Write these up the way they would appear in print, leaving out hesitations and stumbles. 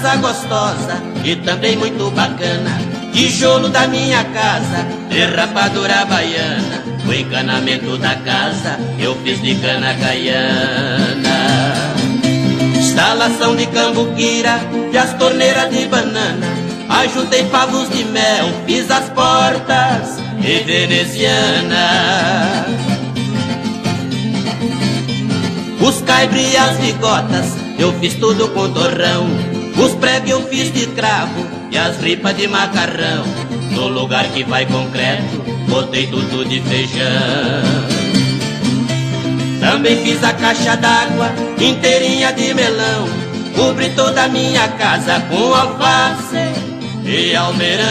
casa gostosa e também muito bacana. Tijolo da minha casa, derrapadura baiana. O encanamento da casa eu fiz de cana caiana. Instalação de cambuquira e as torneiras de banana. Ajuntei favos de mel, fiz as portas e veneziana. Os caibres e as bigotas eu fiz tudo com torrão. Os pregos eu fiz de cravo e as ripas de macarrão. No lugar que vai concreto, botei tudo de feijão. Também fiz a caixa d'água inteirinha de melão. Cobri toda a minha casa com alface e almeirão.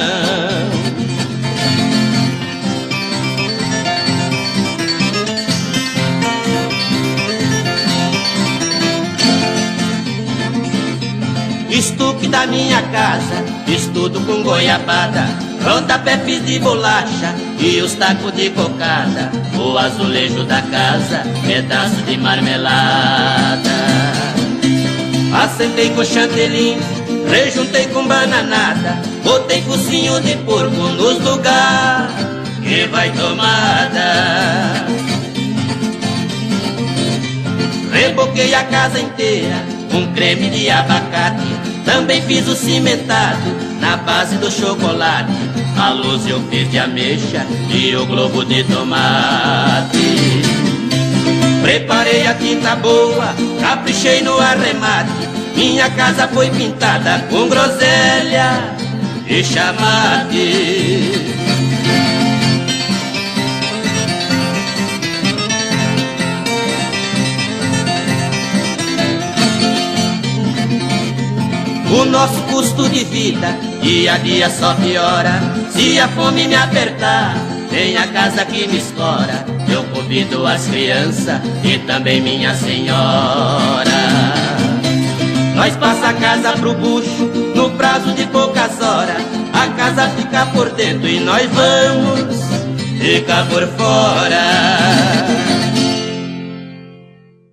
Estuque da minha casa, fiz tudo com goiabada. Rodapé fiz de bolacha e os tacos de cocada. O azulejo da casa, pedaço de marmelada. Assentei com chantelim, rejuntei com bananada. Botei focinho de porco nos lugares que vai tomada. Reboquei a casa inteira com creme de abacate. Também fiz o cimentado na base do chocolate. A luz eu fiz de ameixa e o globo de tomate. Preparei a tinta boa, caprichei no arremate. Minha casa foi pintada com groselha e chamate. O nosso custo de vida dia a dia só piora. Se a fome me apertar, tem a casa que me escora. Eu convido as crianças e também minha senhora. Nós passa a casa pro bucho no prazo de poucas horas. A casa fica por dentro e nós vamos ficar por fora.